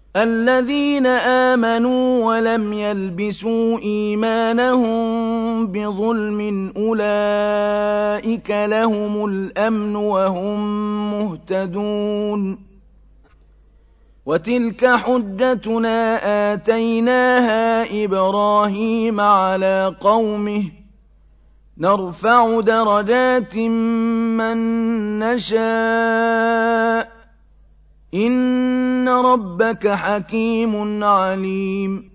الذين آمنوا ولم يلبسوا إيمانهم بظلم أولئك لهم الأمن وهم مهتدون وتلك حجتنا آتيناها إبراهيم على قومه نرفع درجات من نشاء إن ربك حكيم عليم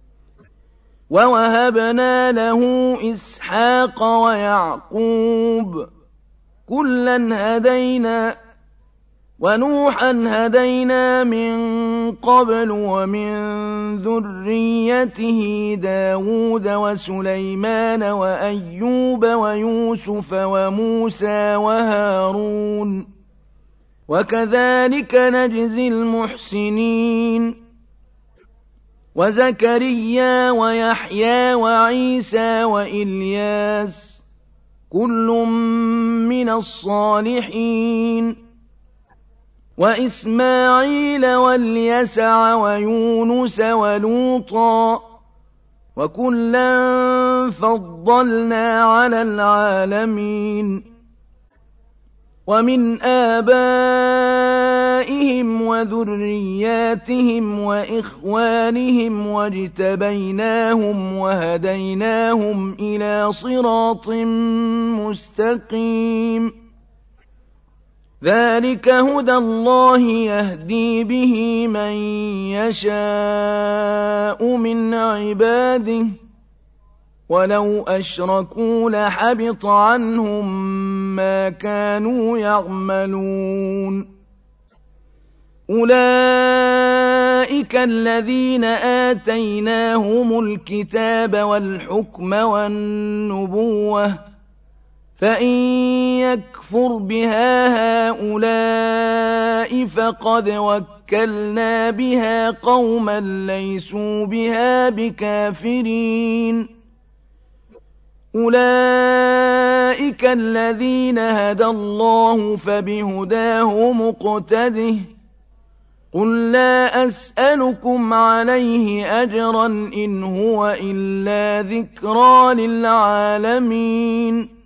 ووهبنا له إسحاق ويعقوب كلا هدينا ونوحا هدينا من قبل ومن ذريته داود وسليمان وأيوب ويوسف وموسى وهارون وكذلك نجزي المحسنين وزكريا ويحيى وعيسى وإلياس كل من الصالحين وإسماعيل واليسع ويونس ولوطا وكلا فضلنا على العالمين ومن آبائهم وذرياتهم وإخوانهم واجتبيناهم وهديناهم إلى صراط مستقيم ذلك هدى الله يهدي به من يشاء من عباده ولو أشركوا لحبط عنهم ما كانوا يعملون أولئك الذين آتيناهم الكتاب والحكم والنبوة فإن يكفر بها هؤلاء فقد وكلنا بها قوما ليسوا بها بكافرين أولئك الذين هدى الله فبهداه مقتده قل لا أسألكم عليه أجرا إن هو إلا ذكرى للعالمين